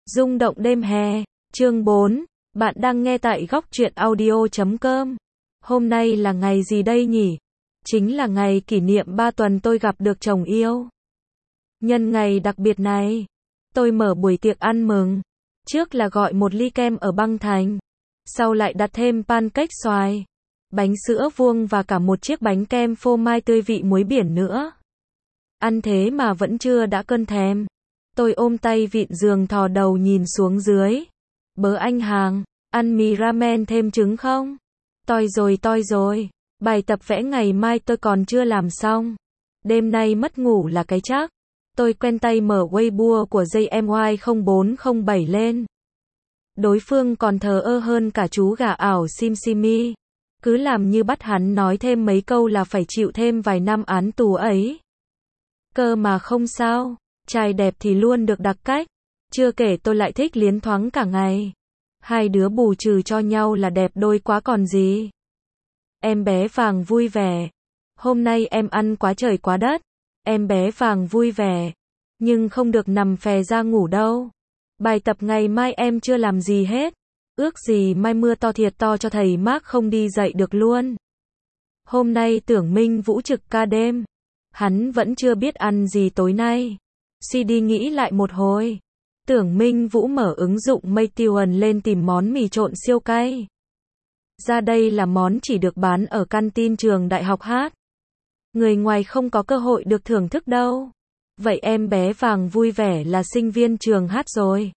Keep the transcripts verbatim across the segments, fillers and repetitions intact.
Rung động đêm hè, chương bốn, bạn đang nghe tại góc truyện audio chấm com. Hôm nay là ngày gì đây nhỉ? Chính là ngày kỷ niệm ba tuần tôi gặp được chồng yêu. Nhân ngày đặc biệt này, tôi mở buổi tiệc ăn mừng. Trước là gọi một ly kem ở băng thành, sau lại đặt thêm pancake xoài, bánh sữa vuông và cả một chiếc bánh kem phô mai tươi vị muối biển nữa. Ăn thế mà vẫn chưa đã cơn thèm. Tôi ôm tay vịn giường thò đầu nhìn xuống dưới. Bớ anh hàng, ăn mì ramen thêm trứng không? Toi rồi toi rồi, bài tập vẽ ngày mai tôi còn chưa làm xong. Đêm nay mất ngủ là cái chắc. Tôi quen tay mở Weibo của gi em y không bốn không bảy lên. Đối phương còn thờ ơ hơn cả chú gà ảo Simsimi. Cứ làm như bắt hắn nói thêm mấy câu là phải chịu thêm vài năm án tù ấy. Cơ mà không sao. Trai đẹp thì luôn được đặc cách. Chưa kể tôi lại thích liến thoáng cả ngày. Hai đứa bù trừ cho nhau là đẹp đôi quá còn gì. Em bé vàng vui vẻ. Hôm nay em ăn quá trời quá đất. Em bé vàng vui vẻ. Nhưng không được nằm phè ra ngủ đâu. Bài tập ngày mai em chưa làm gì hết. Ước gì mai mưa to thiệt to cho thầy Mark không đi dậy được luôn. Hôm nay Tưởng Minh Vũ trực ca đêm. Hắn vẫn chưa biết ăn gì tối nay. xê đê nghĩ lại một hồi. Tưởng Minh Vũ mở ứng dụng Maytuan lên tìm món mì trộn siêu cay. Ra đây là món chỉ được bán ở canteen trường đại học hát. Người ngoài không có cơ hội được thưởng thức đâu. Vậy em bé vàng vui vẻ là sinh viên trường hát rồi.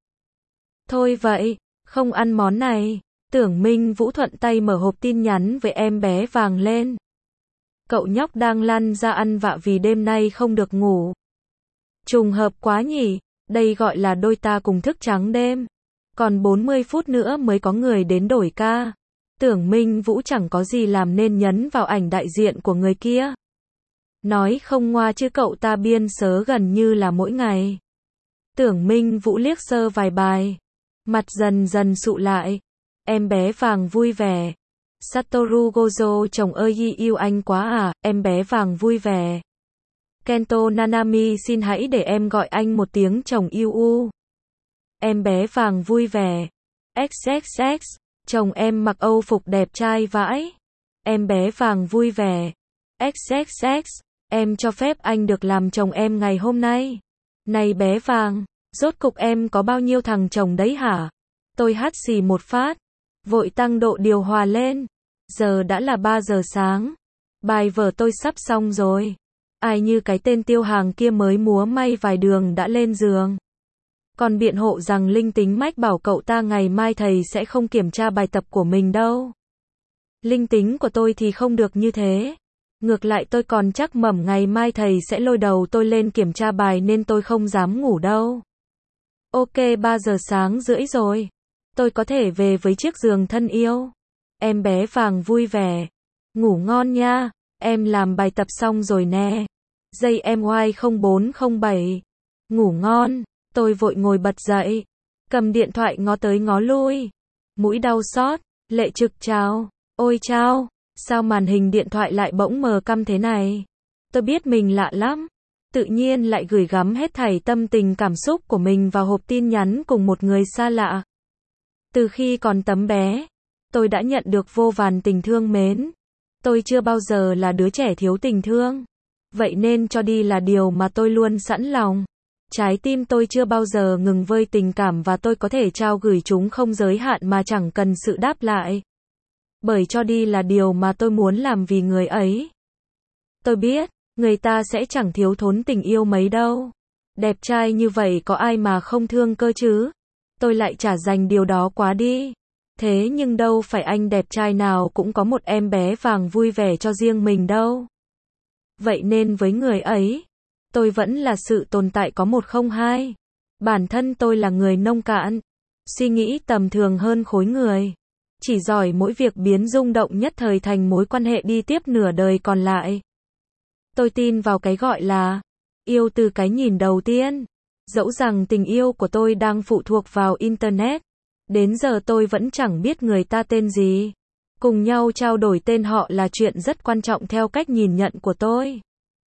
Thôi vậy, không ăn món này. Tưởng Minh Vũ thuận tay mở hộp tin nhắn với em bé vàng lên. Cậu nhóc đang lăn ra ăn vạ vì đêm nay không được ngủ. Trùng hợp quá nhỉ, đây gọi là đôi ta cùng thức trắng đêm. Còn bốn mươi phút nữa mới có người đến đổi ca. Tưởng Minh Vũ chẳng có gì làm nên nhấn vào ảnh đại diện của người kia. Nói không ngoa chứ cậu ta biên sớ gần như là mỗi ngày. Tưởng Minh Vũ liếc sơ vài bài. Mặt dần dần sụ lại. Em bé vàng vui vẻ. Satoru Gojo chồng ơi yêu anh quá à, em bé vàng vui vẻ. Kento Nanami xin hãy để em gọi anh một tiếng chồng yêu u. Em bé vàng vui vẻ. ích ích ích, chồng em mặc Âu phục đẹp trai vãi. Em bé vàng vui vẻ. ích ích ích, em cho phép anh được làm chồng em ngày hôm nay. Này bé vàng, rốt cục em có bao nhiêu thằng chồng đấy hả? Tôi hắt xì một phát, vội tăng độ điều hòa lên. Giờ đã là ba giờ sáng. Bài vở tôi sắp xong rồi. Ai như cái tên Tiêu Hàng kia mới múa may vài đường đã lên giường. Còn biện hộ rằng linh tính mách bảo cậu ta ngày mai thầy sẽ không kiểm tra bài tập của mình đâu. Linh tính của tôi thì không được như thế. Ngược lại tôi còn chắc mẩm ngày mai thầy sẽ lôi đầu tôi lên kiểm tra bài nên tôi không dám ngủ đâu. Ok, ba giờ sáng rưỡi rồi. Tôi có thể về với chiếc giường thân yêu. Em bé vàng vui vẻ. Ngủ ngon nha. Em làm bài tập xong rồi nè. gi em y không bốn không bảy. Ngủ ngon. Tôi vội ngồi bật dậy. Cầm điện thoại ngó tới ngó lui. Mũi đau xót. Lệ Trực chào. Ôi chao. Sao màn hình điện thoại lại bỗng mờ căm thế này? Tôi biết mình lạ lắm. Tự nhiên lại gửi gắm hết thảy tâm tình cảm xúc của mình vào hộp tin nhắn cùng một người xa lạ. Từ khi còn tấm bé, tôi đã nhận được vô vàn tình thương mến. Tôi chưa bao giờ là đứa trẻ thiếu tình thương. Vậy nên cho đi là điều mà tôi luôn sẵn lòng. Trái tim tôi chưa bao giờ ngừng vơi tình cảm và tôi có thể trao gửi chúng không giới hạn mà chẳng cần sự đáp lại. Bởi cho đi là điều mà tôi muốn làm vì người ấy. Tôi biết, người ta sẽ chẳng thiếu thốn tình yêu mấy đâu. Đẹp trai như vậy có ai mà không thương cơ chứ? Tôi lại chả dành điều đó quá đi. Thế nhưng đâu phải anh đẹp trai nào cũng có một em bé vàng vui vẻ cho riêng mình đâu. Vậy nên với người ấy, tôi vẫn là sự tồn tại có một không hai. Bản thân tôi là người nông cạn, suy nghĩ tầm thường hơn khối người. Chỉ giỏi mỗi việc biến rung động nhất thời thành mối quan hệ đi tiếp nửa đời còn lại. Tôi tin vào cái gọi là yêu từ cái nhìn đầu tiên. Dẫu rằng tình yêu của tôi đang phụ thuộc vào Internet. Đến giờ tôi vẫn chẳng biết người ta tên gì. Cùng nhau trao đổi tên họ là chuyện rất quan trọng theo cách nhìn nhận của tôi.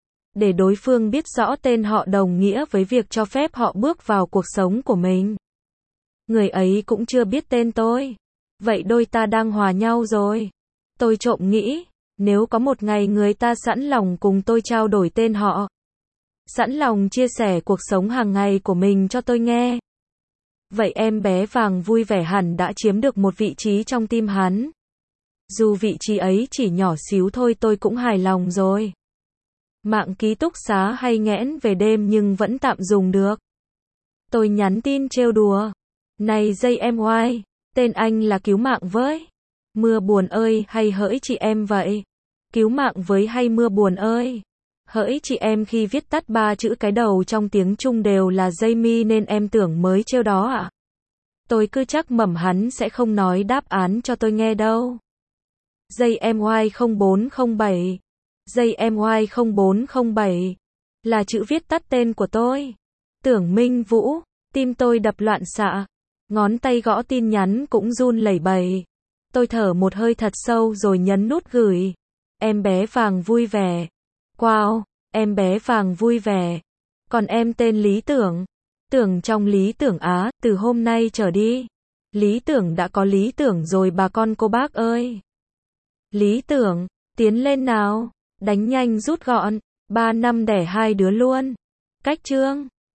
Để đối phương biết rõ tên họ đồng nghĩa với việc cho phép họ bước vào cuộc sống của mình. Người ấy cũng chưa biết tên tôi. Vậy đôi ta đang hòa nhau rồi. Tôi trộm nghĩ, nếu có một ngày người ta sẵn lòng cùng tôi trao đổi tên họ, sẵn lòng chia sẻ cuộc sống hàng ngày của mình cho tôi nghe, vậy em bé vàng vui vẻ hẳn đã chiếm được một vị trí trong tim hắn. Dù vị trí ấy chỉ nhỏ xíu thôi tôi cũng hài lòng rồi. Mạng ký túc xá hay nghẽn về đêm nhưng vẫn tạm dùng được. Tôi nhắn tin trêu đùa. Này dây em oai, tên anh là cứu mạng với. Mưa buồn ơi hay hỡi chị em vậy? Cứu mạng với hay mưa buồn ơi? Hỡi chị em khi viết tắt ba chữ cái đầu trong tiếng Trung đều là dây mi nên em tưởng mới trêu đó ạ. À? Tôi cứ chắc mẩm hắn sẽ không nói đáp án cho tôi nghe đâu. Dây em oai không bốn không bảy. Dây em oai không bốn không bảy. Là chữ viết tắt tên của tôi. Tưởng Minh Vũ, tim tôi đập loạn xạ. Ngón tay gõ tin nhắn cũng run lẩy bẩy. Tôi thở một hơi thật sâu rồi nhấn nút gửi. Em bé vàng vui vẻ. Wow, em bé vàng vui vẻ. Còn em tên Lý Tưởng. Tưởng trong Lý Tưởng Á, từ hôm nay trở đi. Lý Tưởng đã có lý tưởng rồi bà con cô bác ơi. Lý Tưởng, tiến lên nào. Đánh nhanh rút gọn. Ba năm đẻ hai đứa luôn. Cách chương.